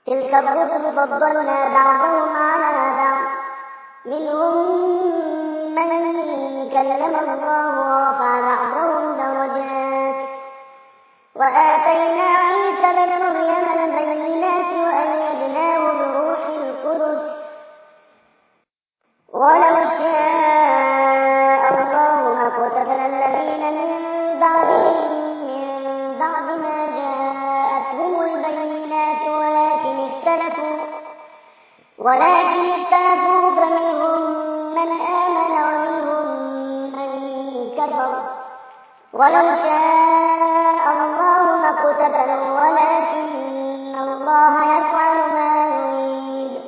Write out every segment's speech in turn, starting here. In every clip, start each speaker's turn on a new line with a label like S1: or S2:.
S1: تلك الرسل فضلنا بعضهم على بعض منهم من كلم الله ورفع بعضهم درجات وآتينا عيسى ابن مريم البينات وأيدناه بروح القدس ولو شاء الله ما اقتتل الذين من بعدهم من بعد ما جاءتهم البينات ولكن اختلفوا فمنهم من آمن ومنهم من كفر ولو شاء الله ما اقتتلوا ولكن الله يفعل ما يريد.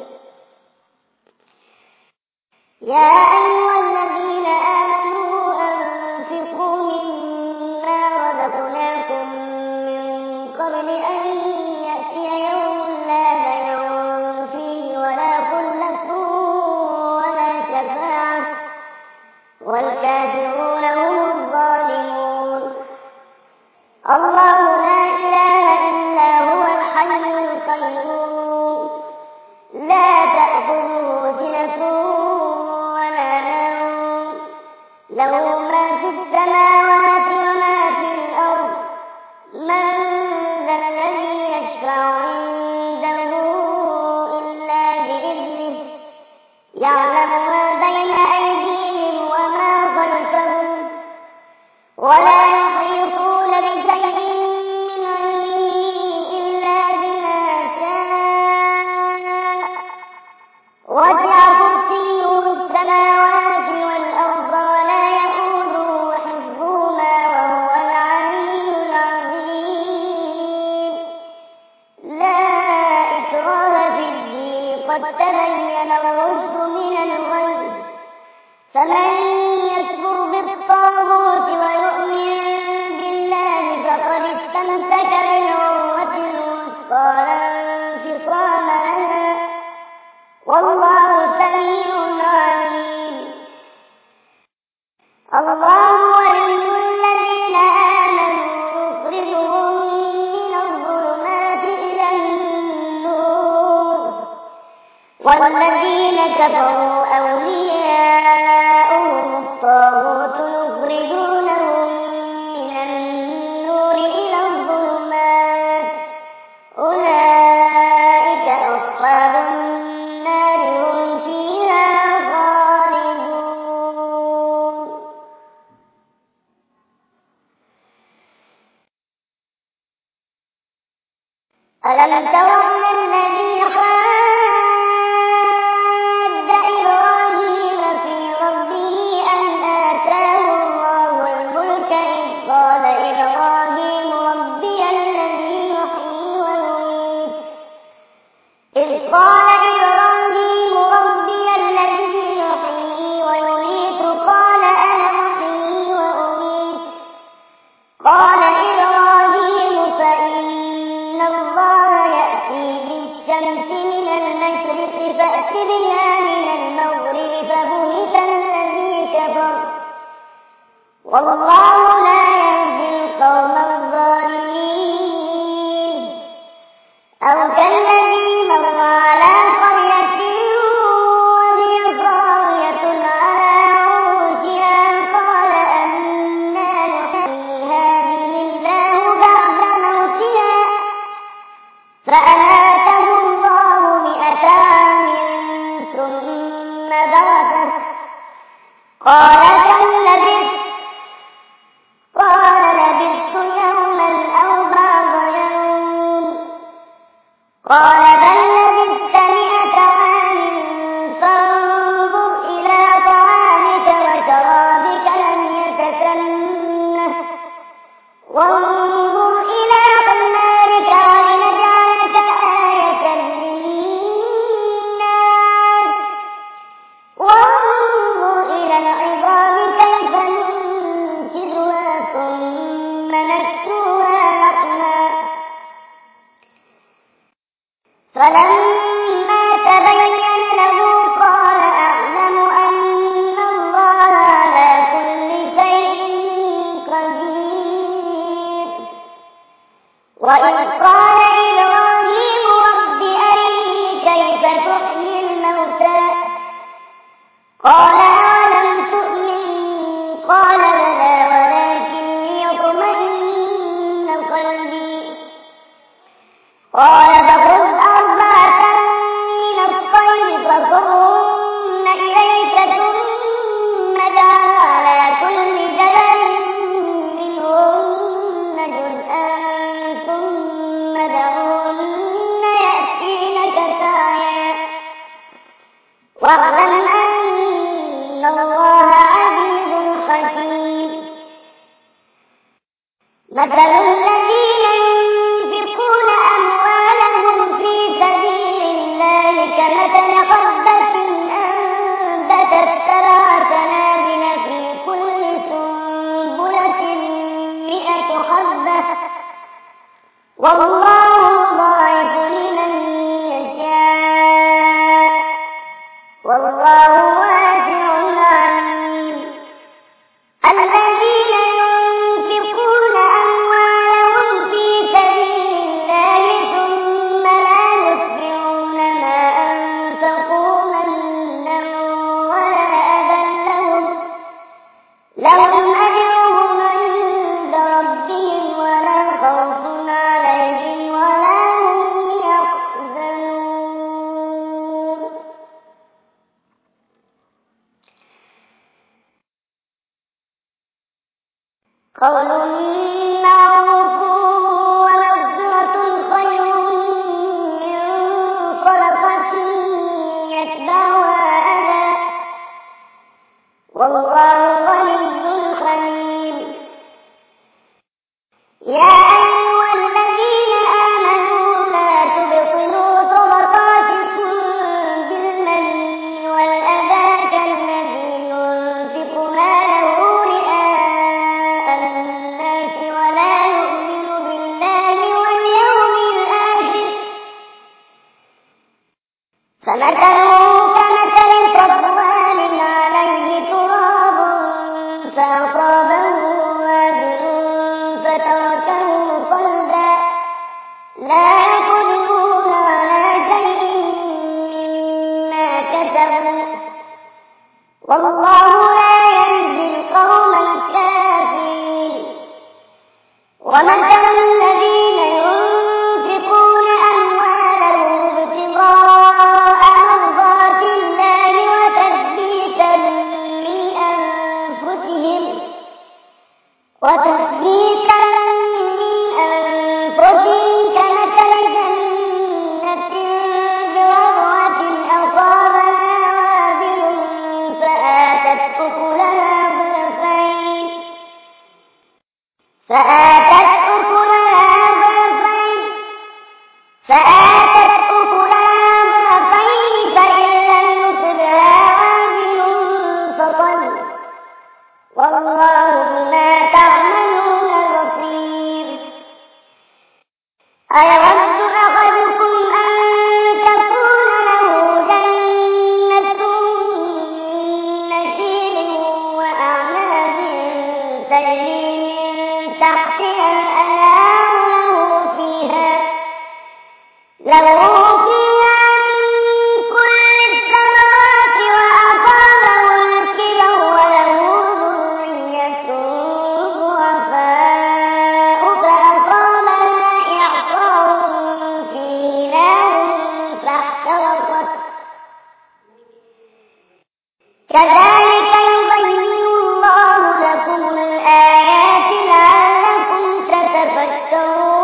S1: يا أيها الذين آمنوا أنفقوا مما رزقناكم من قبل أن يأتي يوم لا بيع فيه ولا خلة ولا شفاعة والكافرون هم الظالمون. الله لا إله إلا هو الحي القيوم لا تأخذه سنة ولا نوم له ما في السماوات وما في الأرض من ذا الذي يشفع عنده إلا بإذنه يعلم ما بين أيديهم وما خلفهم ولا يحيطون بشيء من علمه إلا بما شاء وسع كرسيه السماوات والأرض ولا يئوده حفظهما وهو العلي العظيم. لا إكراه في الدين قد تبين الرشد من الغي فمن يكفر بالطاغوت ويؤمن بالله فقد استمسك بالعروة الوثقى لا انفصام لها والله سميع عليم. الله ولي الذين آمنوا يخرجهم من الظلمات إلى النور والذين كفروا أولياؤهم الطاغوت يخرجونهم من النور إلى الظلمات أولئك أصحاب النار هم فيها خالدون. ألم تر إلى الذي حاج إبراهيم في ربه أن آتاه الله الملك إذ قال إبراهيم ربي الذي يحيي ويميت قال أنا أحيي وأميت قال إبراهيم فإن الله يأتي بالشمس من المشرق فأت بها من المغرب فبهت الذي كفر والله لا يهدي القوم الظالمين. أو كالذي مر على قرية وهي خاوية على عروشها قال أنى يحيي هذه الله بعد موتها فأماته الله 100 عام ثم بعثه قال كم لبثت قال لبثت يوما أو بعض يوم قال بل لبثت 100 عام فانظر إلى طعامك وشرابك لم يتسنه وانظر إلى ثمارك ولنجعلك آية للناس وانظر إلى العظام كيف ننشزها ثم نكسوها لحما فلما تبين له قال أعلم أن الله على كل شيء قدير. وإذ قال إبراهيم رب قال فخذ أربعة من الطير فصرهن إليك ثم اجعل على كل جبل منهن جزءا ثم ادعهن يأتينك سعيا واعلم أن الله عزيز حكيم. مثل الذين ينفقون أموالهم في سبيل الله كمثل حبة أنبتت 7 سنابل في كل سنبلة 100 حبة والله يضاعف لمن يشاء والله واسع عليم. الذين ينفقون أموالهم في سبيل الله ثم لا يتبعون ما أنفقوا منا ولا أذى لهم أجرهم عند ربهم ولا خوف عليهم ولا هم يحزنون. قول معروف ومغفرة خير من صدقة يتبعها أذى والله غني حليم. يا أيها الذين آمنوا لا تبطلوا صدقاتكم بالمن والأذى كالذي ينفق ماله رئاء الناس ولا يؤمن بالله واليوم الآخر فمثله كمثل صفوان عليه تراب فأصابه وابل فتركه صلدا لا يقدرون على شيء مما كسبوا والله لا يهدي القوم الكافرين. ومثل الذين ينفقون أموالهم ابتغاء مرضات الله وتثبيتا من أنفسهم كمثل جنة بربوة أصابها وابل فآتت أكلها ضعفين فإن لم يصبها وابل فطل والله بما تعملون بصير. أيود أحدكم أن تكون له جنة من نخيل وأعناب تجري من تحتها الأنهار له فيها من كل الثمرات وأصابه الكبر وله ذرية ضعفاء فأصابها إعصار فيه نار فاحترقت كذلك يبين الله لكم الآيات لعلكم تتفكرون.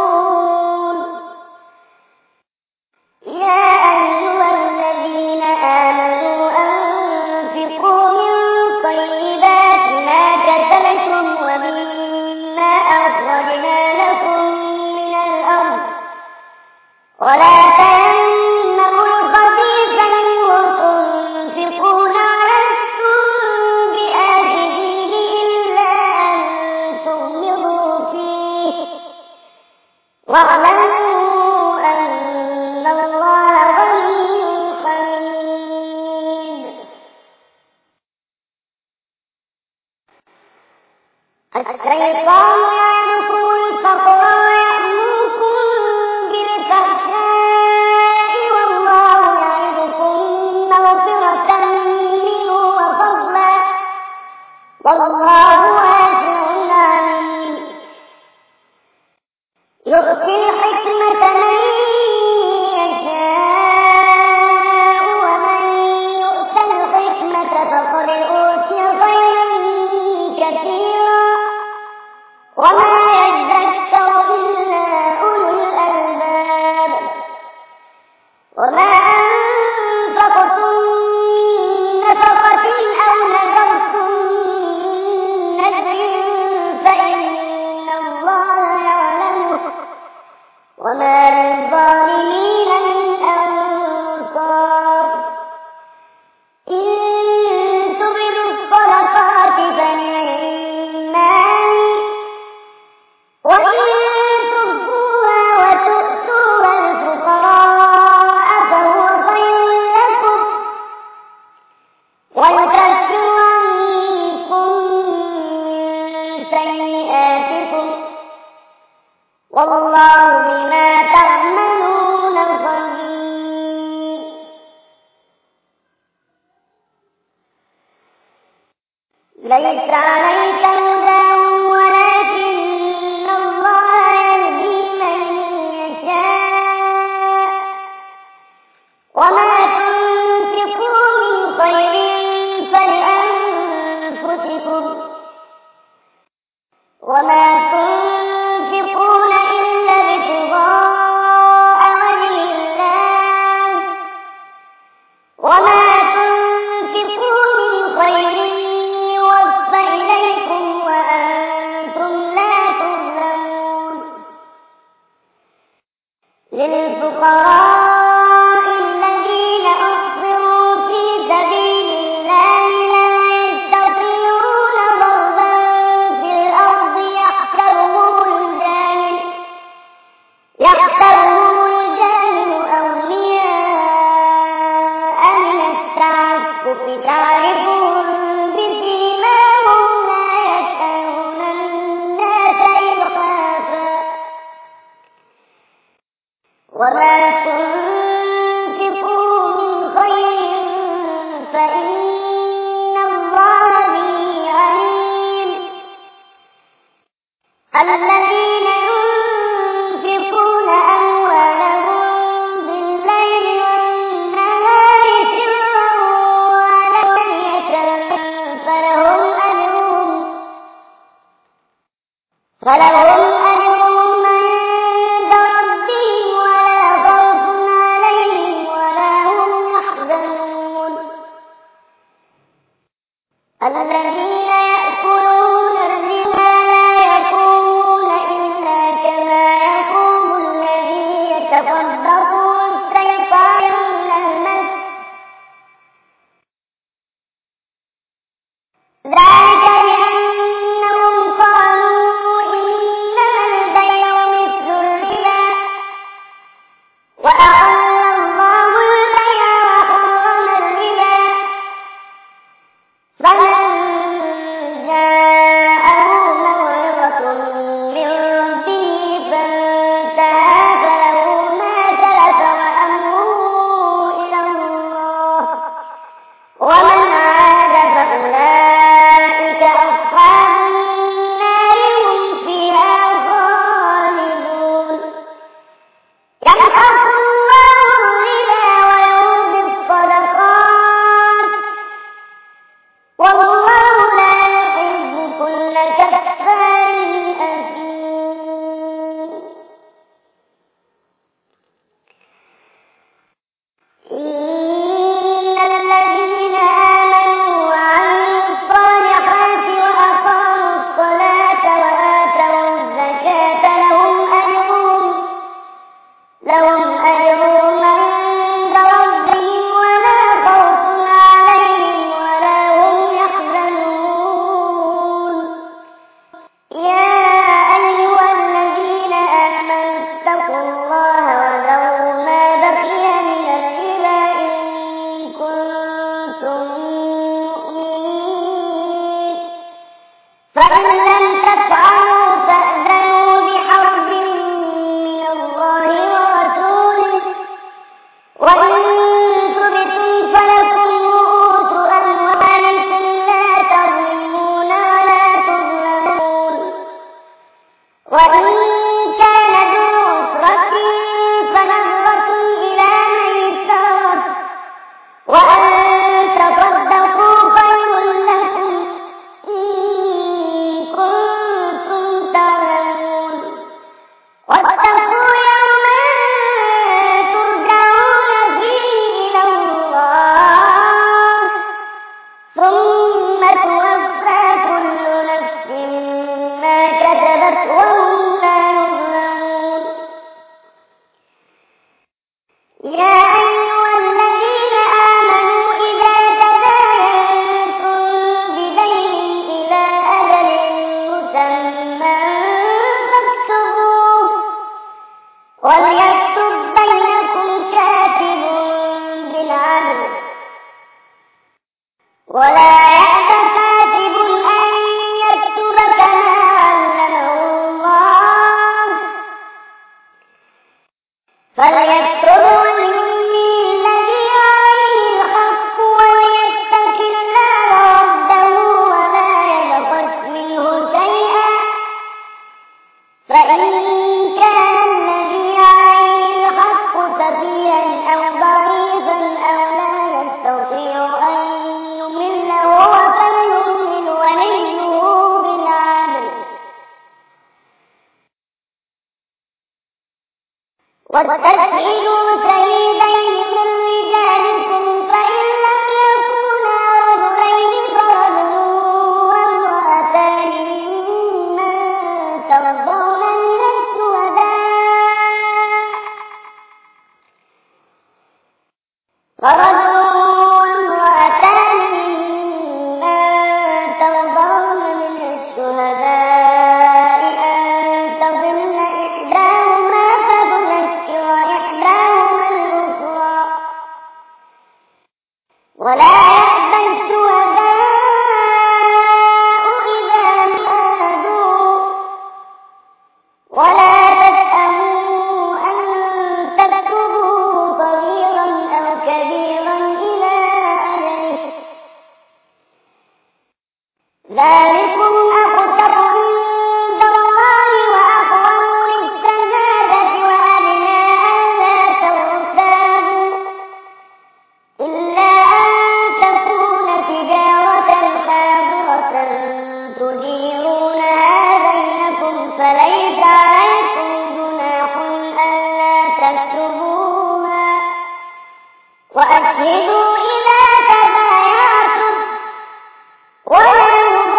S1: يا أيها الذين آمنوا أنفقوا من طيبات ما كسبتم ومما أخرجنا لكم من الأرض ولا تيمموا الخبيث منه تنفقون ولستم بآخذيه إلا أن تغمضوا فيه واعلموا أن الله غني حميد. الشيطان يعدكم الفقر ويأمركم بالفحشاء والله يعدكم مغفرة منه وفضلا والله واسع عليم. يؤتي الحكمة من تنفقوا من خير فإن الله به عليم. الذين ينفقون أموالهم بالليل والنهار سرا وعلانية فلهم أجرهم عند ربهم ولا خوف عليهم ولا هم يحزنون. الذين يأكلون الربا لا يقومون إلا كما يقوم الذي يتخبطه الشيطان من المس، ذلك بأنهم قالوا إنما البيع مثل الربا وأحل الله البيع وحرم الربا. فمن جاءه موعظة من ربه فانتهى فله ما سلف وأمره إلى الله ومن عاد فأولئك أصحاب النار هم فيها خالدون. يمحق الله الربا ويربي الصدقات والله لا يحب كل كفار أثيم. إن الذين آمنوا وعملوا الصالحات وأقاموا الصلاة وآتوا الزكاة لهم أجرهم عند ربهم ولا خوف عليهم ولا هم يحزنون. يا أيها الذين آمنوا اتقوا الله وذروا ما بقي من الربا إن كنتم مؤمنين، فإن لم تفعلوا فأذنوا بحرب من الله ورسوله، وإن تبتم فلكم رؤوس أموالكم لا تظلمون ولا تظلمون. وإن كان ذو عسرة فنظرة إلى ميسرة وأن تصدقوا خير لكم إن كنتم تعلمون. واتقوا يوما ترجعون فيه إلى الله ثم توفى كل نفس ما كسبت وهم لا يظلمون. يا أيها الذين آمنوا إذا تداينتم بدين إلى أجل مسمى فاكتبوه وليكتب بينكم كاتب بالعدل ولا يأب كاتب أن يكتب كما علمه الله، فليكتب وليملي الذي عليه الحق وليتق الله ربه ولا يبخس منه شيئا، فإن كان الذي عليه الحق سفيها أو ضعيفا أو لا يستطيع أن يمل هو فليملل وليه بالعدل. واستشهدوا شهيدا وأشهدوا إذا تبايعتم ولا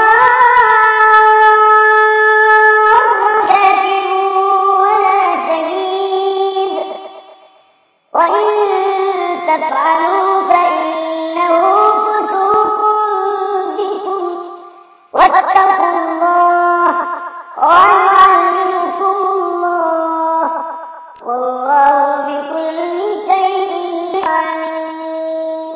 S1: يضار كاتب ولا شهيد وإن تفعلوا فإنه فسوق بكم واتقوا الله ويعلمكم الله والله بكل شيء عليم.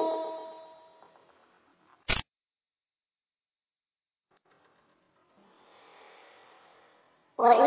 S1: وإن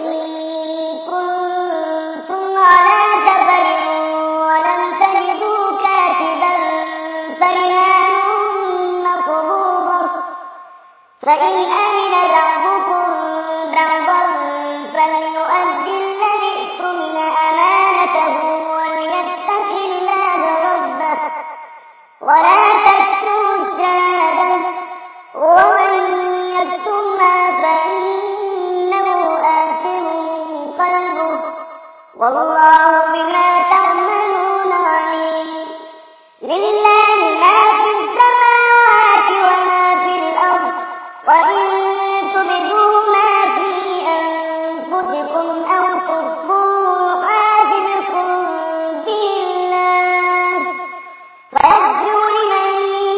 S1: كنتم على سفر ولم تجدوا كاتبا فرهان مقبوضة فإن أمن بعضكم بعضا فليؤدي الذي اؤتمن أمانته وليتق الله ربه ولا تكتموا الشهادة ومن يكتمها فإنه آثم قلبه والله بما تعملون عليم. لله ما في السماوات وما في الأرض وإن تبدوا ما في أنفسكم أو تخفوه يحاسبكم به الله فيغفر لمن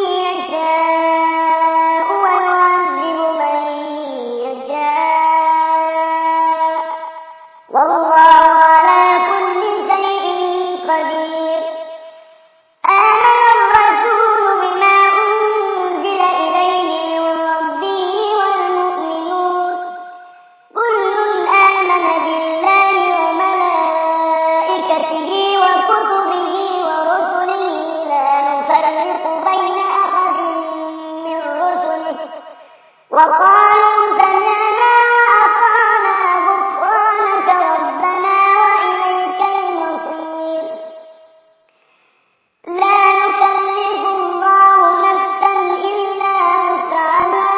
S1: يشاء ويعذب من يشاء والله على كل شيء قدير. آمن الرسول بما أنزل إليه من ربه والمؤمنون كل آمن بالله وملائكته وكتبه ورسله لا نفرق بين أحد من رسله وقالوا سمعنا وأطعنا غفرانك ربنا وإليك المصير. لا نكلف الله نفسا إلا وسعها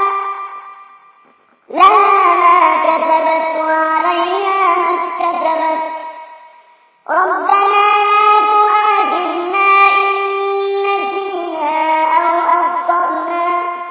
S1: لها ما كسبت وعليها ما اكتسبت ربنا لا تؤاخذنا إن نسينا أو أخطأنا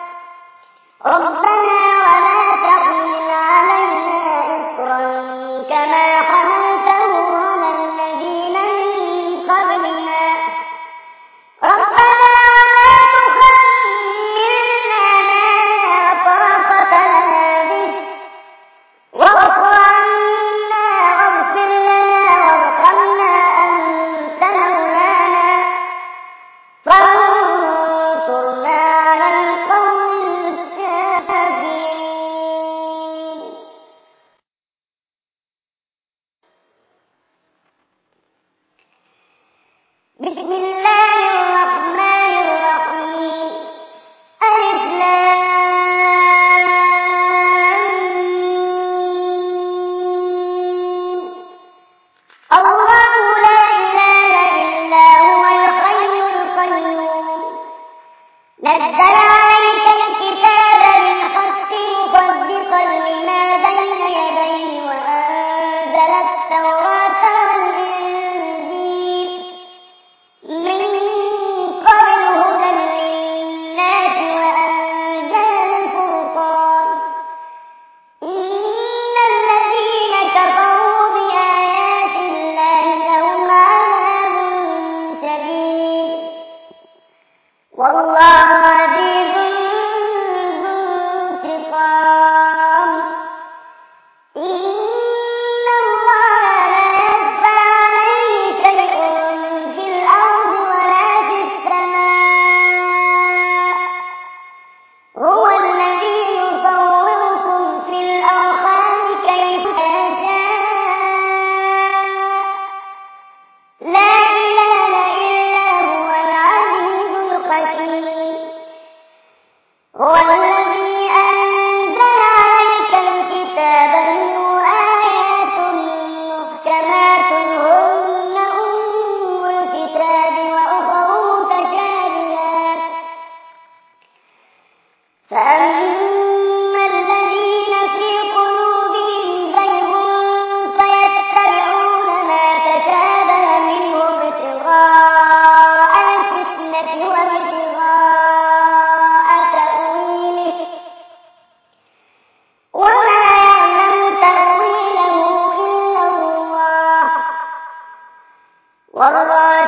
S1: ربنا ولا تحمل علينا إصرا كما حملته على الذين من قبلنا ربنا ولا تحملنا ما لا طاقة لنا به واعف عنا واغفر لنا وارحمنا أنت مولانا فانصرنا على القوم الكافرين. بسم الله الرحمن الرحيم ألف لام ميم. الله لا إله إلا هو الحي القيوم نزل عليك الكتاب بالحق مصدقا لما بين يديه وأنزل التوراة والإنجيل من قبل هدى للناس وأنزل الفرقان إن الذين كفروا بآيات الله لهم عذاب شديد والله عزيز ذو انتقام. إن الله لا يخفى عليه شيء في الأرض ولا في السماء هو الذي يصوركم في الأرحام كيف يشاء لا إله إلا هو العزيز الحكيم.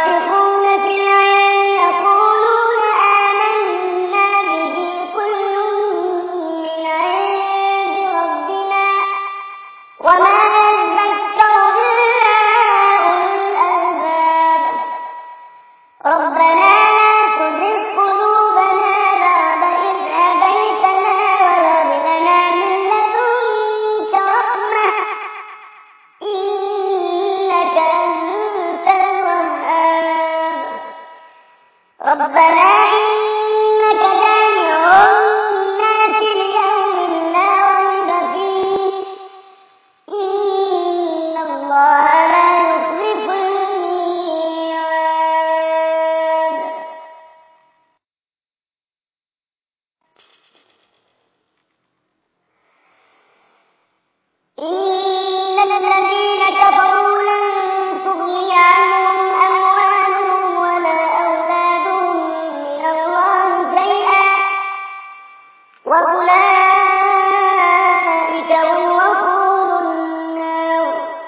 S1: والراسخون في العلم يقولون آمنا به كل من عند ربنا وما يذكر إلا أولو الألباب ربنا لا تزغ قلوبنا بعد إذ هديتنا وهب لنا من لدنك رحمة إنك أنت الوهاب ربنا إنك جامع الناس ليوم لا ريب فيه إن الله لا يخلف الميعاد إن الذين كفروا لن تغني عنهم أموالهم ولا أولادهم من الله شيئا وأولئك هم وقود النار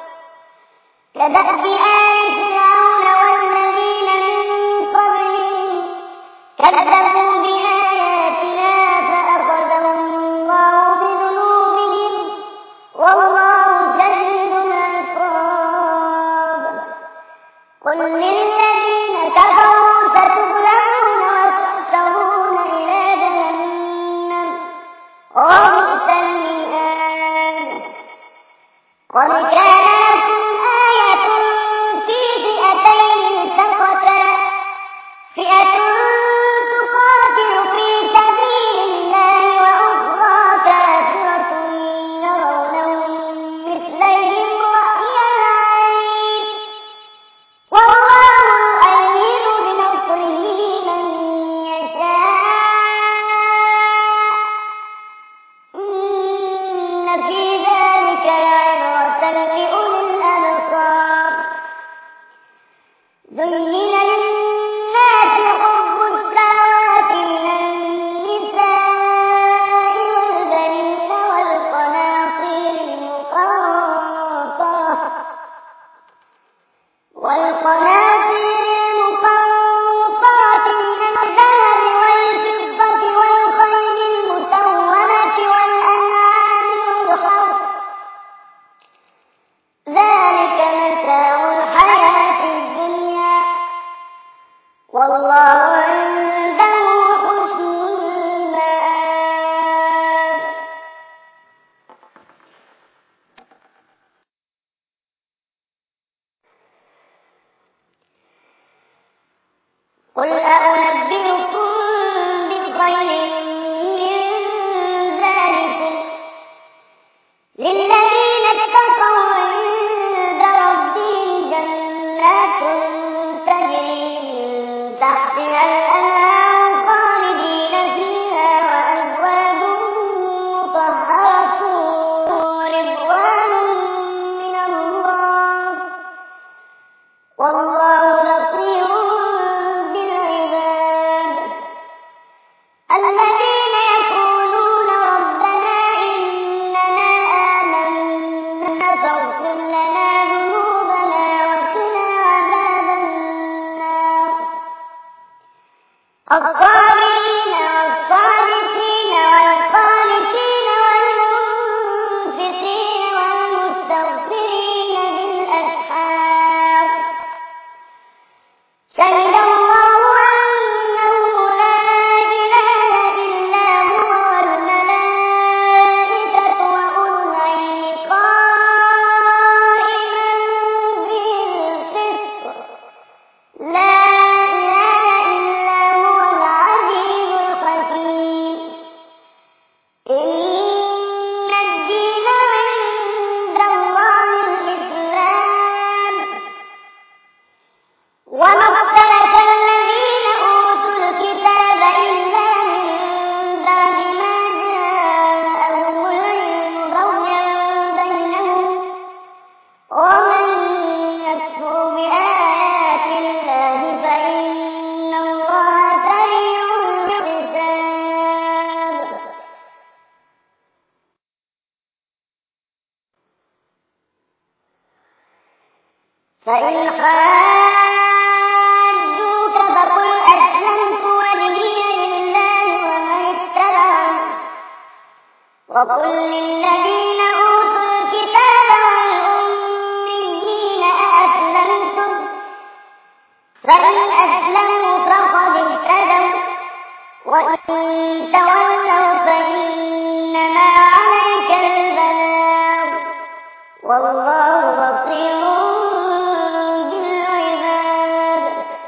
S1: كدأب آل فرعون والذين من قبلهم كذبوا بآياتنا فأخذهم الله بذنوبهم والله شديد العقاب قل للذين كفروا ستغلبون وتحشرون إلى جهنم وبئس المهاد قد كان لكم آية في فئتين التقتا فئة تقاتل في سبيل الله وأخرى كافرة يرونهم مثليهم رأي العين والله يؤيد بنصره من يشاء إن في ذلك لعبرة لأولي الأبصار زين للناس حب الشهوات من النساء والبنين والقناطير المقنطرة من الذهب والفضة والخيل المسومة والأنعام والحرث ذلك متاع الحياة الدنيا والله عنده حسن المآب قل أنبئكم بخير من ذلكم للذين اتقوا عند ربهم جنات تجري من تحتها الأنهار خالدين فيها وأزواج مطهرة ورضوان من الله والله بصير بالعباد الذين يقولون ربنا إننا آمنا فاغفر لنا ذنوبنا وقنا عذاب النار الصابرين والصادقين والقانتين والمنفقين والمستغفرين بالأسحار شهد الله أنه لا إله إلا هو والملائكة وأولو العلم قائما بالقسط لا إله إلا هو العزيز الحكيم إن الدين عند الله الإسلام وما اختلف الذين أوتوا الكتاب إلا من بعد ما جاءهم العلم بغيا بينهم ومن يكفر بآيات الله فإن الله سريع الحساب فإن وقل للذين أوتوا الكتاب والأميين أأسلمتم فإن أسلموا فقد اهتدوا وإن تولوا فإنما عليك البلاغ والله بصير بالعباد.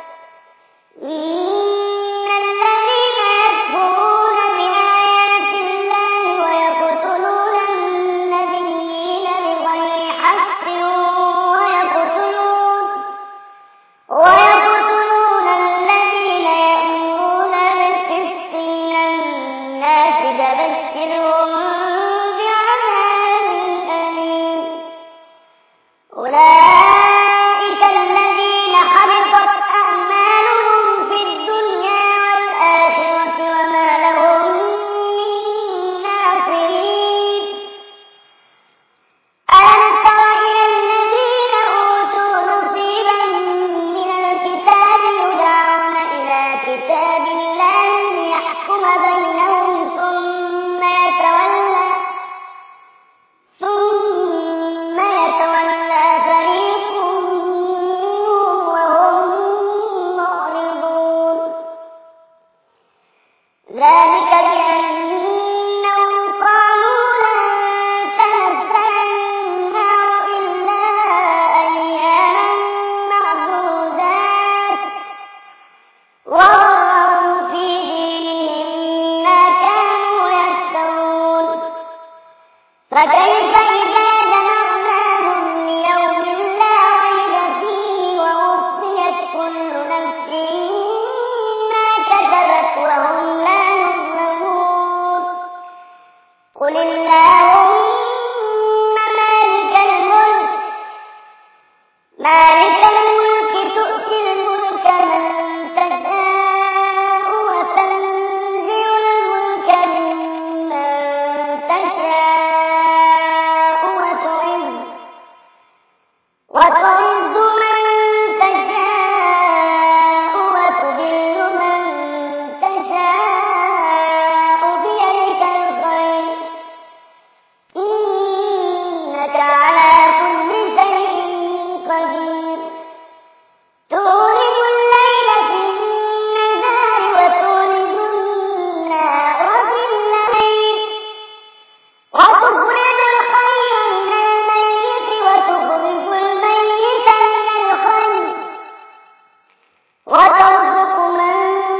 S1: إن الذين يكفرون بآيات الله ويقتلون النبيين بغير حق ويقتلون الذين يأمرون بالقسط من الناس فبشرهم بعذاب أليم. أولئك الذين حبطت أعمالهم في الدنيا والآخرة وما لهم من ناصرين. ألم تر إلى الذين أوتوا نصيبا من الكتاب يدعون إلى كتاب الله ليحكم بينهم ثم يتولى فريق منهم وهم معرضون. ذلك بأنهم قالوا لن تمسنا النار إلا أياما معدودات وغرهم في دينهم ما كانوا يفترون. فكيف إذا جمعناهم ليوم لا ريب فيه ووفيت كل نفس ما كسبت وهم لا يظلمون. قل اللهم مالك الملك تؤتي الملك من تشاء وتنزع الملك ممن تشاء وتعز من تشاء وتذل من تشاء بيدك الخير إنك على كل شيء قدير. تولج الليل في النهار وتولج النهار في الليل وتخرج الحي من الميت وتخرج الميت من الحي وترزق من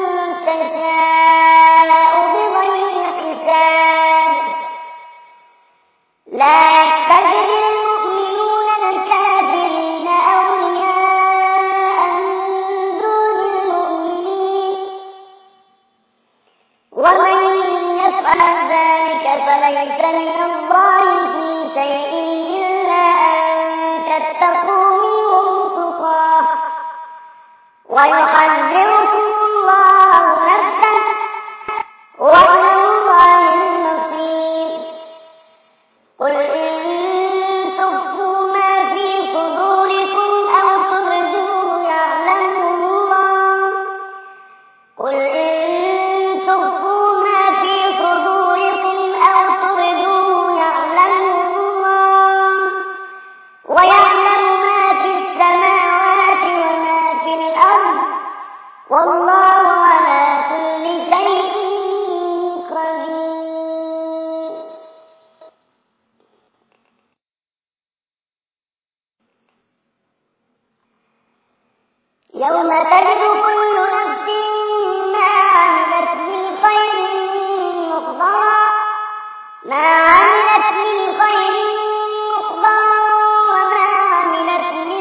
S1: تشاء بغير حساب. لا يتخذ المؤمنون الكافرين أولياء من دون المؤمنين ومن يفعل ذلك فليس من الله في شيء إلا أن تتقوا منهم تقاه ويحذركم الله نفسه وإلى الله المصير. قل إن تخفوا ما في صدوركم أو تبدوه يعلمه الله. قل إن تخفوا ما في صدوركم أو تبدوه يعلمه الله ويعلم ما في السماوات وما في الأرض والله على كل شيء قدير. يوم تجد كل نفس ما عملت من خير محضرا وما عملت من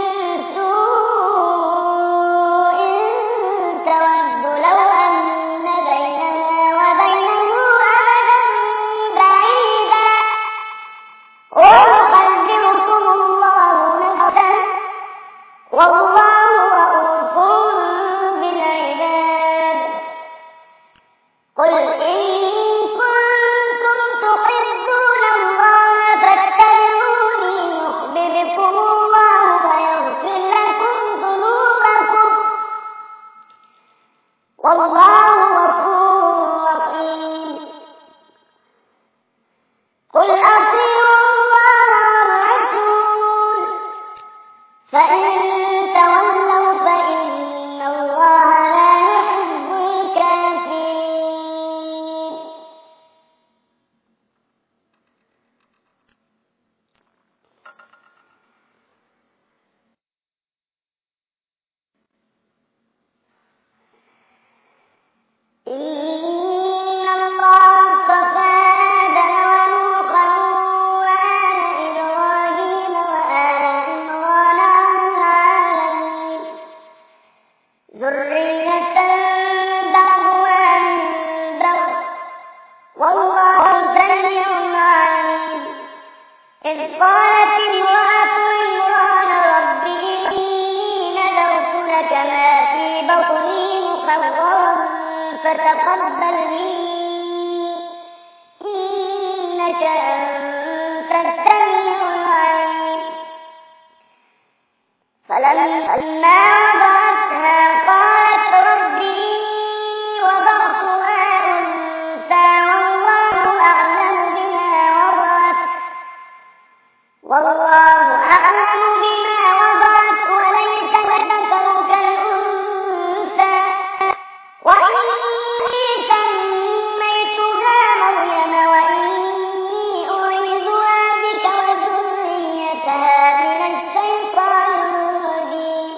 S1: سوء تود لو أن بينها وبينه أمدا بعيدا ويحذركم الله نفسه والله رؤوف بالعباد. قل إن كنتم تحبون الله فاتبعوني يحببكم الله ويغفر لكم ذنوبكم والله غفور رحيم. إن الله اصطفى آدم ونوحا وآل إبراهيم وآل عمران على العالمين ذرية بعضها من بعض والله سميع عليم. إذ قالت امرأة عمران رب إني نذرت لك ما في بطني محررا فتقبل مني إنك أنت السميع العليم. فلما وضعتها قالت رب إني وضعتها أنثى والله أعلم بما وضعت وليس الذكر كالأنثى وإني سميتها مريم وإني أعيذها بك وذريتها من الشيطان الرجيم.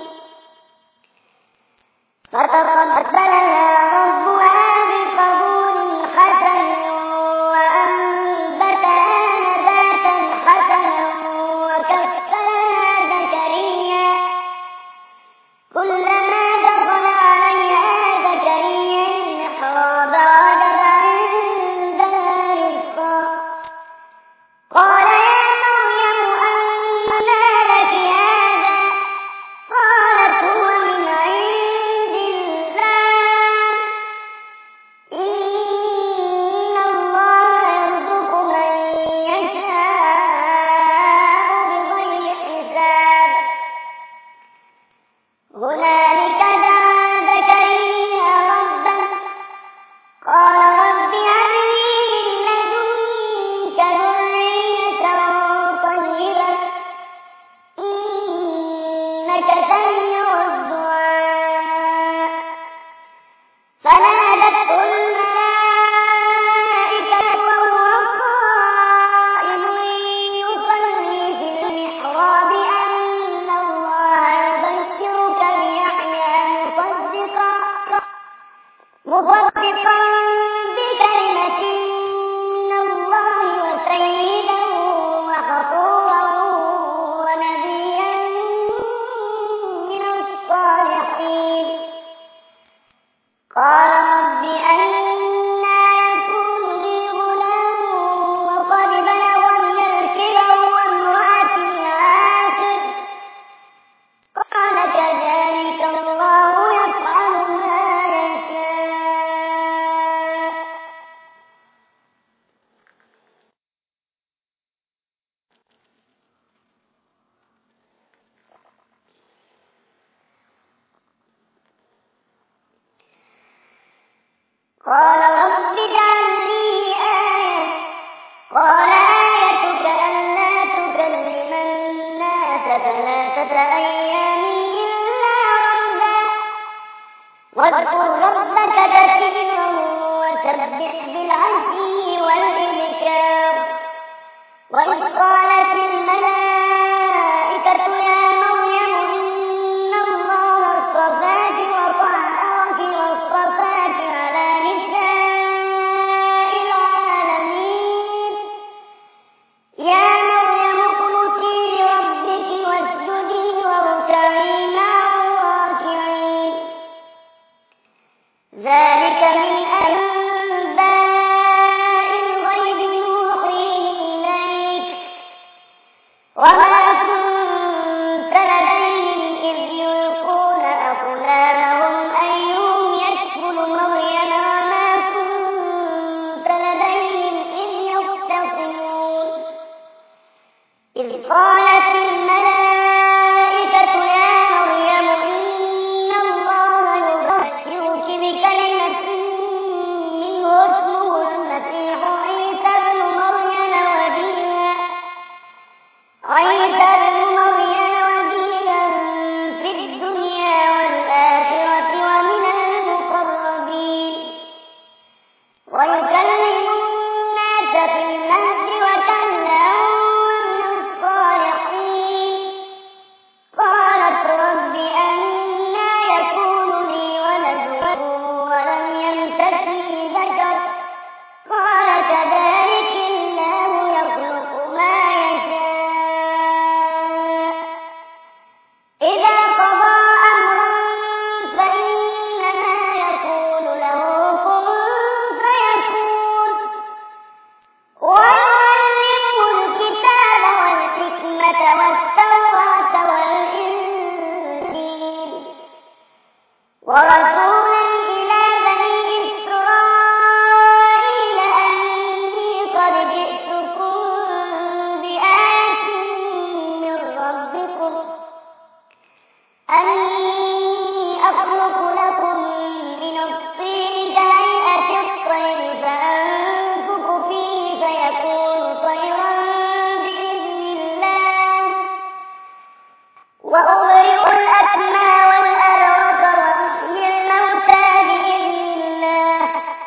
S1: فتقبلها ربها بقبول حسن وأنبتها نباتا حسنا وكفلها زكريا كلما دخل عليها زكريا المحراب وجد عندها رزقا قال يا مريم أنى لك هذا قالت هو من عند الله إن الله يرزق من يشاء بغير حساب. هنالك دعا زكريا ربه قال رب هب لي من لدنك ذرية طيبة إنك سميع الدعاء. فنادته الملائكة وهو قائم يصلي في المحراب أن الله يبشرك بيحيى مصدقا بكلمة من الله وسيدا وحصورا ونبيا من الصالحين. قال رب أنى يكون لي غلام وقد بلغني الكبر وامرأتي عاقر قال كذلك الله يفعل ما يشاء. قال رب اجعل لي آية قال آيتك ألا تكلم الناس 3 أيام إلا رمزا واذكر ربك كثيرا وسبح بالعشي والإبكار. وإذ قالت الملائكة يا مريم إن الله اصطفاك وطهرك واصطفاك على نساء العالمين يا مريم اقنتي لربك واسجدي واركعي مع الراكعين. ذلك من أنباء الغيب نوحيه إليك وما كنت لديهم إذ يلقون أقلامهم أيهم يكفل مريم وما كنت لديهم إذ يختصمون. إذ قالت الملائكة يا مريم إن الله يبشرك بكلمة منه اسمه المسيح عيسى ابن مريم وجيها ورسولا إلى بني إسرائيل أني قد جئتكم بآية من ربكم أني أخلق لكم من الطين كهيئة الطير فأنفخ فيه فيكون طيرا بإذن الله وأبرئ الأكمى والأبرص وأحيي الموتى بإذن الله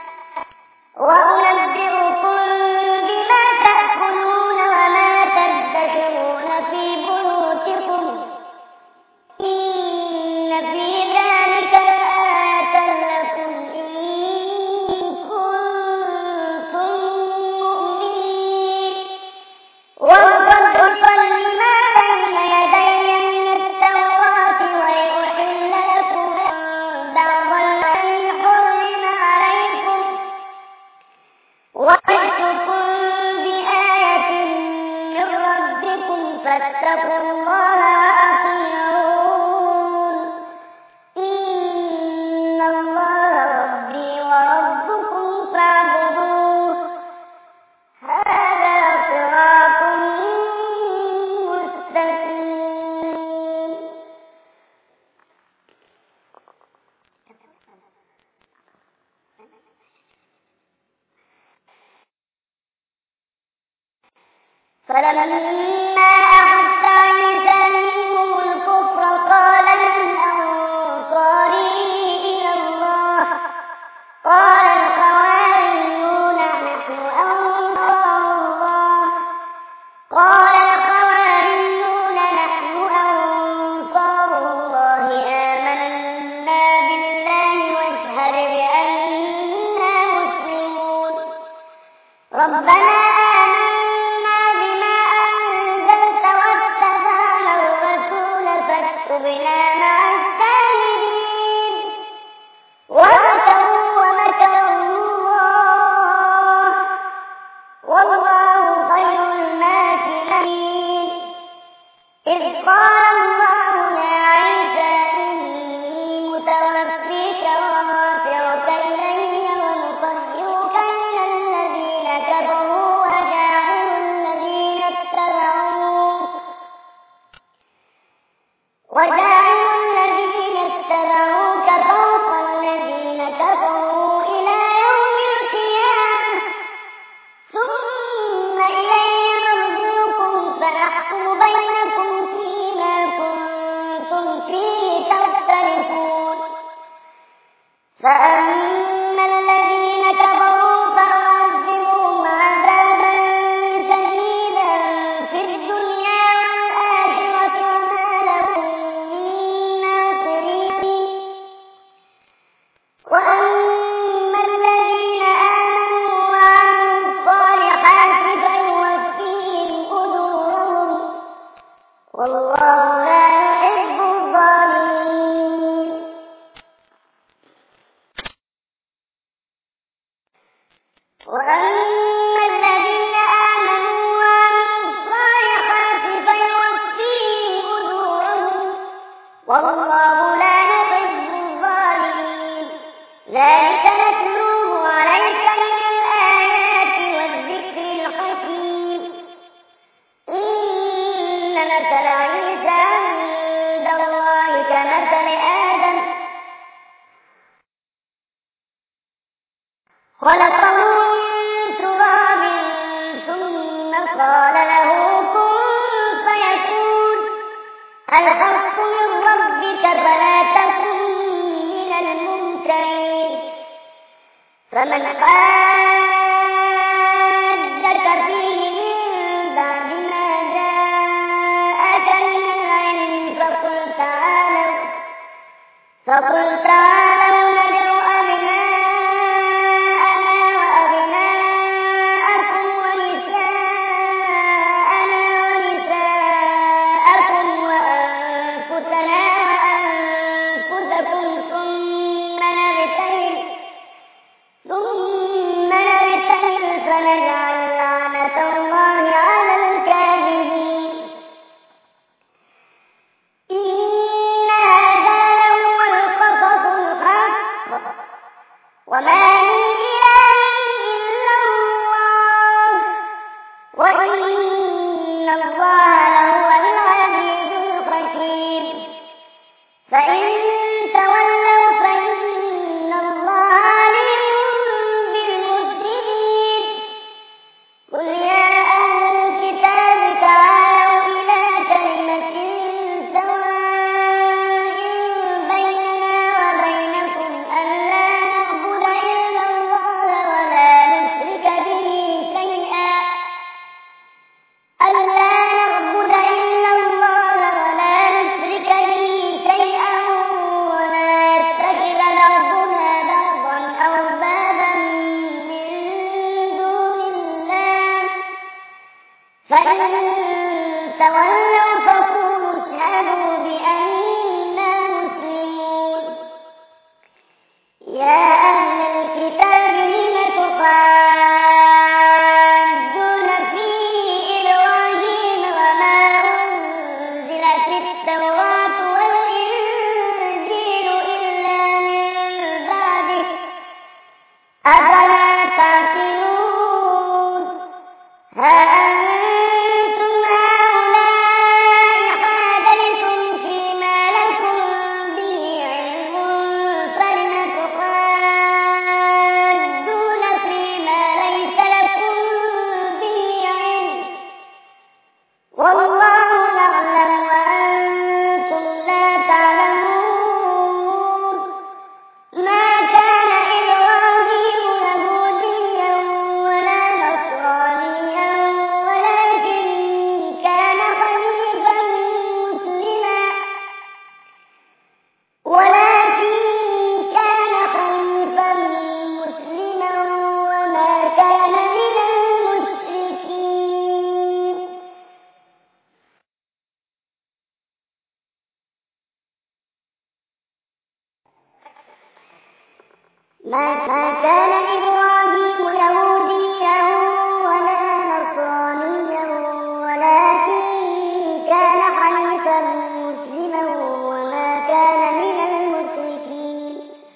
S1: وأنبئكم بما تأكلون وما تدخرون في بيوتكم إن في ذلك لآية لكم إن كنتم مؤمنين ومصدقا لما بين يدي من التوراة ولأحل لكم بعض الذي حرم عليكم وجئتكم بآية من ربكم فاتقوا الله وأطيعون إن الله ربي وربكم فاعبدوه هذا صراط مستقيم. فلما أحس عيسى منهم الكفر قال من أنصاري إلى الله قال الحواريون نحن أنصار الله قال الحواريون نحن أنصار الله آمنا بالله واشهد بأننا مسلمون ربنا آمنا بما أنزلت واتبعنا الرسول فاكتبنا مع الشاهدين ومكروا ومكر الله والله خير الماكرين إذ قال الله يا عيسى إني متوفيك ورافعك إلي ومطهرك من الذين كفروا وجاعل الذين اتبعوك فوق الذين كفروا إلى يوم القيامة ثم إلي مرجعكم فأحكم بينكم فيما كنتم فيه تختلفون فأما الذين كفروا فأعذبهم عذابا شديدا في الدنيا والآخرة وما لهم من ناصرين وأما الذين آمنوا وعملوا الصالحات فيوفيهم أجورهم والله لا يحب الظالمين. وأما الذين آمنوا وعملوا الصالحات فيوفيهم أجورهم والله لا يحب الظالمين. ذلك نتلوه عليك من الآيات والذكر الحكيم إن مثل عيسى عند الله كمثل آدم خلقه من تراب ثم قال له كن فيكون الحق من ربك فلا تكن من الممترين. فمن حاجك فيه من بعد ما جاءك من العلم فقل تعالوا ندعو أبناءنا وأبناءكم ونساءنا ونساءكم وأنفسنا وأنفسكم ثم نبتهل فنجعل لعنة الله على الكاذبين. إن هذا لهو القصص فإن تولوا فقولوا اشهدوا بأننا مسلمون. يا أهل الكتاب لم تحاجون في إبراهيم وما أنزلت التوراة والإنجيل إلا من بعده أفلا تعقلون. ها أنتم هؤلاء حاججتم فيما لكم به علم فلم تحاجون فيما ليس لكم به علم والله يعلم وأنتم لا تعلمون. ما كان إبراهيم يهوديا ولا نصرانيا ولكن كان حنيفا مسلما وما كان من المشركين. ما كان إبراهيم يهوديا ولا نصرانيا ولكن كان حنيفا مسلما وما كان من المشركين.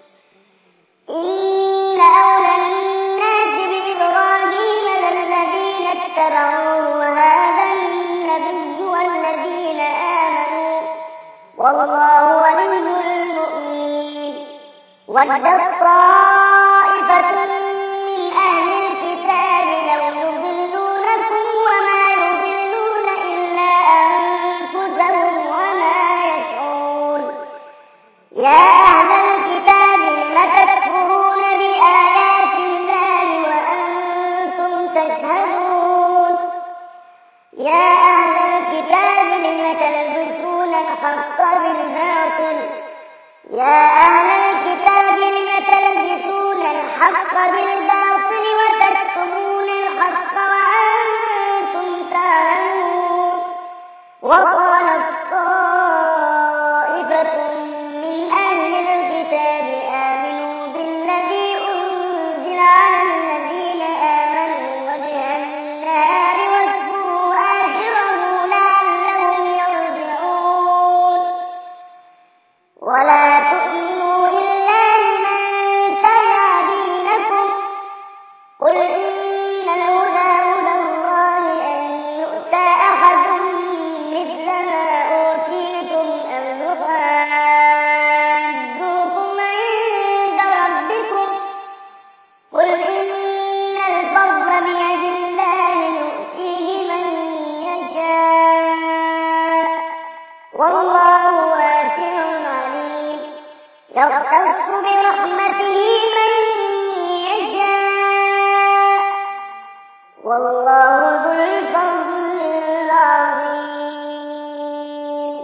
S1: إن أولى الناس بإبراهيم للذين اتبعوه وهذا النبي والذين آمنوا والله ولي المؤمنين. ودت طائفة من أهل الكتاب لو يضلونكم وما يضلون إلا أنفسهم وما يشعرون. يا أهل الكتاب لم تكفرون بآيات الله وأنتم تشهدون. يا أهل الكتاب لم تلبسون الحق بالباطل. يا أهل الكتاب لم تلبسون الحق بالباطل وتكتمون الحق وأنتم تعلمون. وقالت طائفة من أهل الكتاب آمنوا بالذي أنزل على الذين آمنوا وجه النهار واكفروا آخره لعلهم يرجعون. ولا تؤمنوا إلا لمن تبع دينكم قل إن الهدى هدى الله أن يؤتى أحد مثل ما أوتيتم أم يحاجوكم عند ربكم قل إن الفضل بيد الله يؤتيه من يشاء والله واسع عليم. يختص برحمته من يشاء والله ذو الفضل العظيم.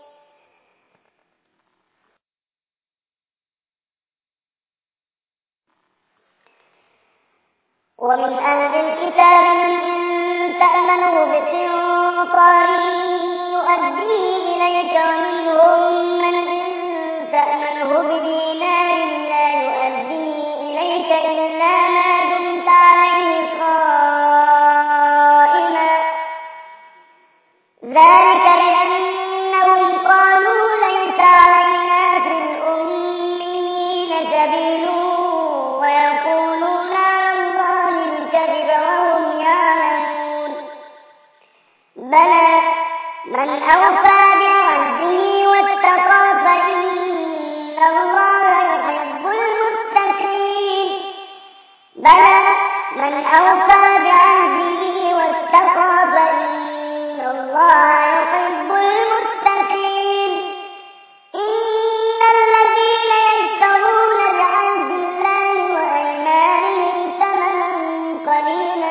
S1: ومن أهل الكتاب من إن تأمنه بقنطار يؤديه إليك ومنهم من إن تأمنه بدينار لا يؤديه إليك إلا ما دمت عليه قائما. ذلك بأنهم قالوا ليس علينا في الأميين سبيل ويقولون على الله الكذب وهم يعلمون. بلى من أوفى بعهده واتقى فإن الله يحب المتقين. بلى من أوفى بعهده واتقى فإن الله يحب المتقين. إن الذين يشترون بعهد الله وأيمانهم ثمنا قليلا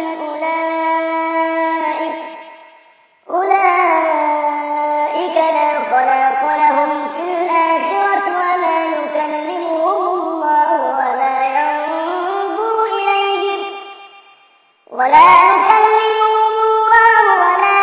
S1: أولئك لا خلاق لهم في الآخرة ولا يكلمهم الله ولا ينظر إليهم ولا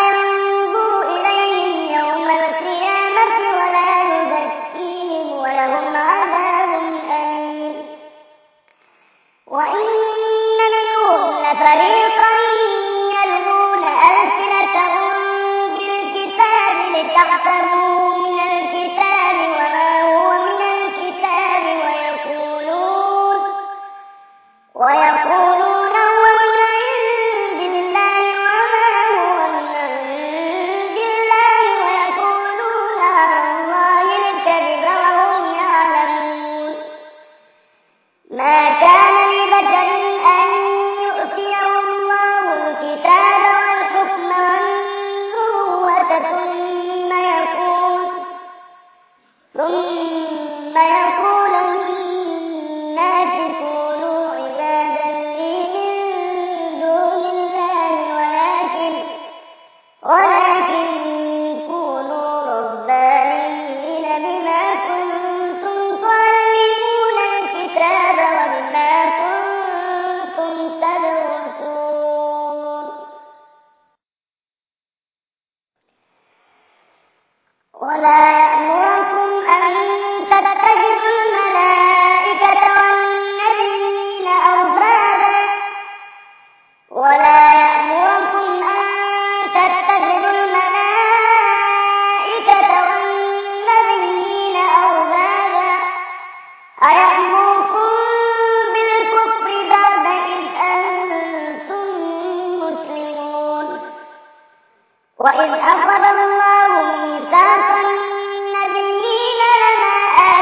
S1: وإذ أخذ الله ميثاق النبيين لما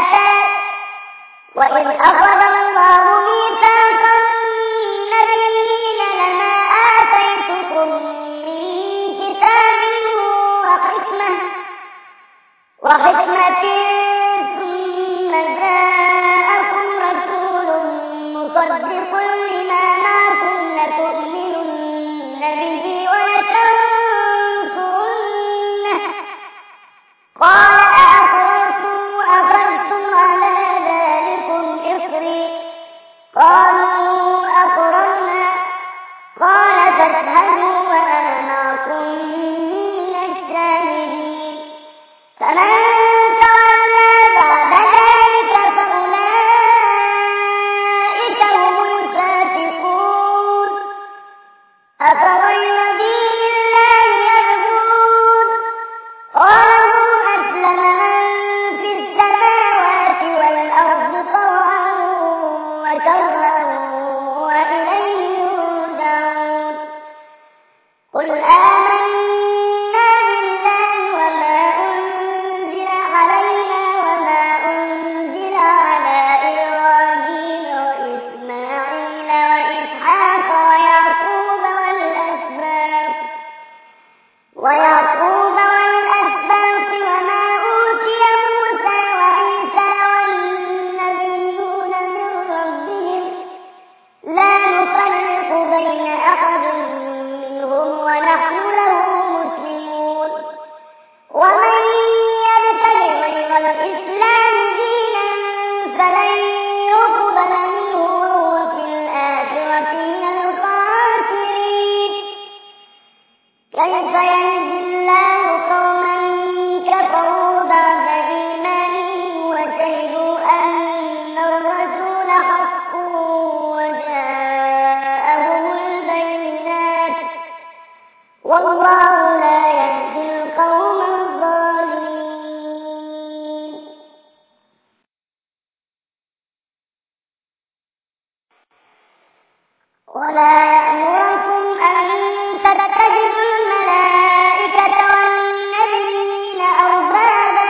S1: آتيتكم من كتاب وحكمة ثم جاءكم رسول مصدق لما معكم لتؤمنن به ولتنصرنه قال أأقررتم وأخذتم على ذلكم إصري قالوا أقررنا قال فاشهدوا وأنا معكم من الشاهدين فمن تولى بعد ذلك فأولئك هم الفاسقون أفغير دين الله يبغون وله أسلم من في السماوات والأرض طوعا وكرها وإليه يرجعون قل آمنا بالله وما أنزل علينا وما أنزل على إبراهيم وإسماعيل وإسحاق ويعقوب والأسباط وما أوتي موسى وعيسى والنبيون من ربهم لا نفرق بين أحد منهم ونحن له مسلمون ومن يبتغ غير الإسلام دينا فلن يقبل منه وهو في الآخرة من الخاسرين كيف يهدي الله قوما كفروا بعد إيمانهم وشهدوا أن الرسول حق وجاءهم البينات والله لا يهدي القوم الظالمين ولا يأمركم أن تتخذوا الملائكة والنبيين أربابا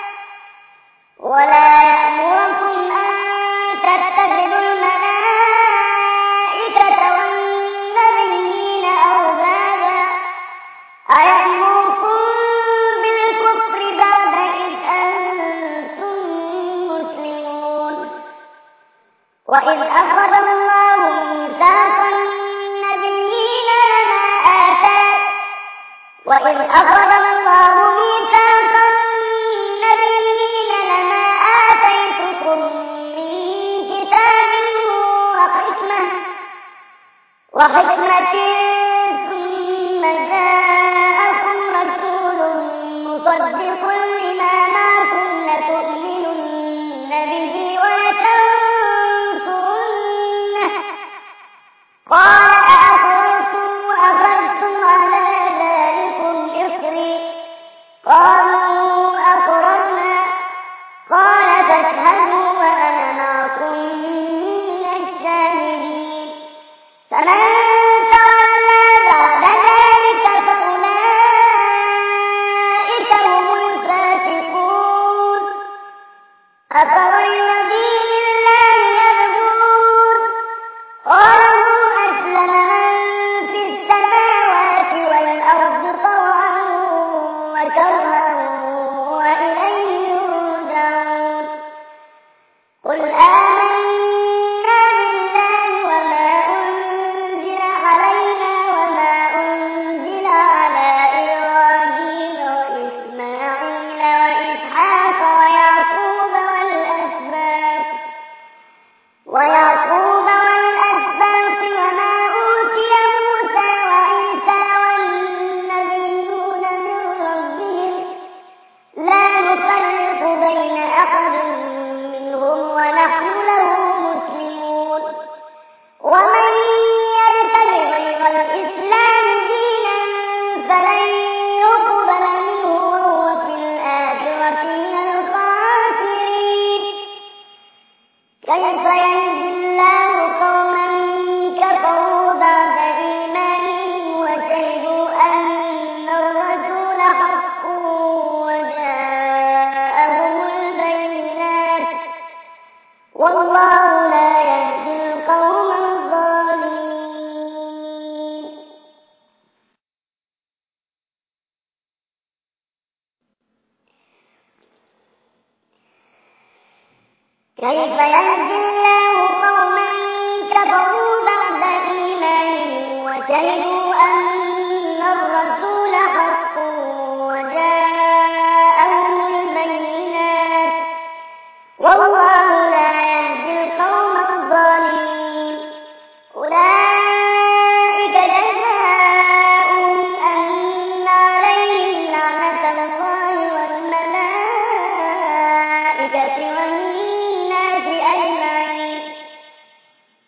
S1: أيأمركم بالكفر بعد إذ أنتم مسلمون وإذ أخذ الله ميثاق النبيين لما آتيتكم من كتاب وحكمة ثم جاءكم رسول مصدق لما معكم لتؤمنن به ولتنصرنه قال أأقررتم وأخذتم على ذلكم إصري قالوا أقررنا قال فاشهدوا وأنا معكم من الشاهدين فمن تولى بعد ذلك فأولئك هم الفاسقون أفغير دين الله يبغون وله أسلم من في السماوات والأرض طوعا وكرها وإليه يرجعون قل آمنا بالله وما أنزل علينا وما أنزل على إبراهيم وإسماعيل وإسحاق ويعقوب والأسباط وما أوتي موسى وعيسى والنبيون من ربهم لا نفرق بين أحد منهم ونحن له مسلمون ومن يبتغ غير الإسلام دينا فلن يقبل منه وهو في الآخرة من الخاسرين كيف يهدي الله قوما كفروا بعد إيمانهم وشهدوا أن الرسول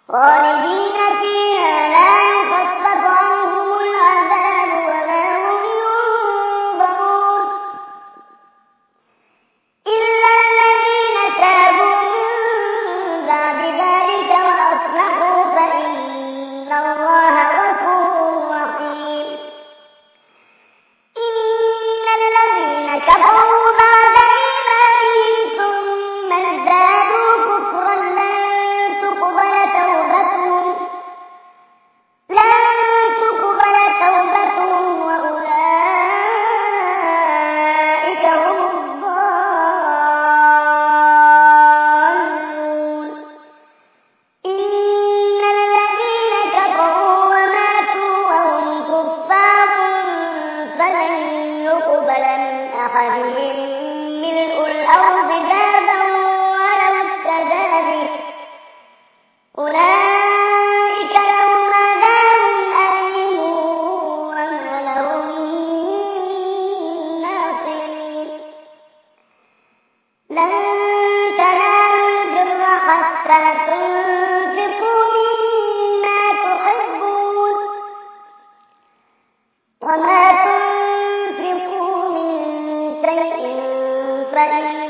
S1: خالدين فيها لا يخفف عنهم العذاب ولا هم ينظرون إلا الذين تابوا من بعد ذلك وأصلحوا فإن الله غفور رحيم إن الذين كفروا بعد إيمانهم ثم ازدادوا كفرا لن تقبل توبتهم وأولئك هم الضالون إن الذين كفروا وماتوا وهم كفار فلن يقبل من أحدهم ملء الأرض ذهبا ولو افتدى به أولئك لهم عذاب أليم وما لهم من ناصرين لن تنالوا البر حتى تنفقوا مما تحبون وما تنفقوا من شيء فإن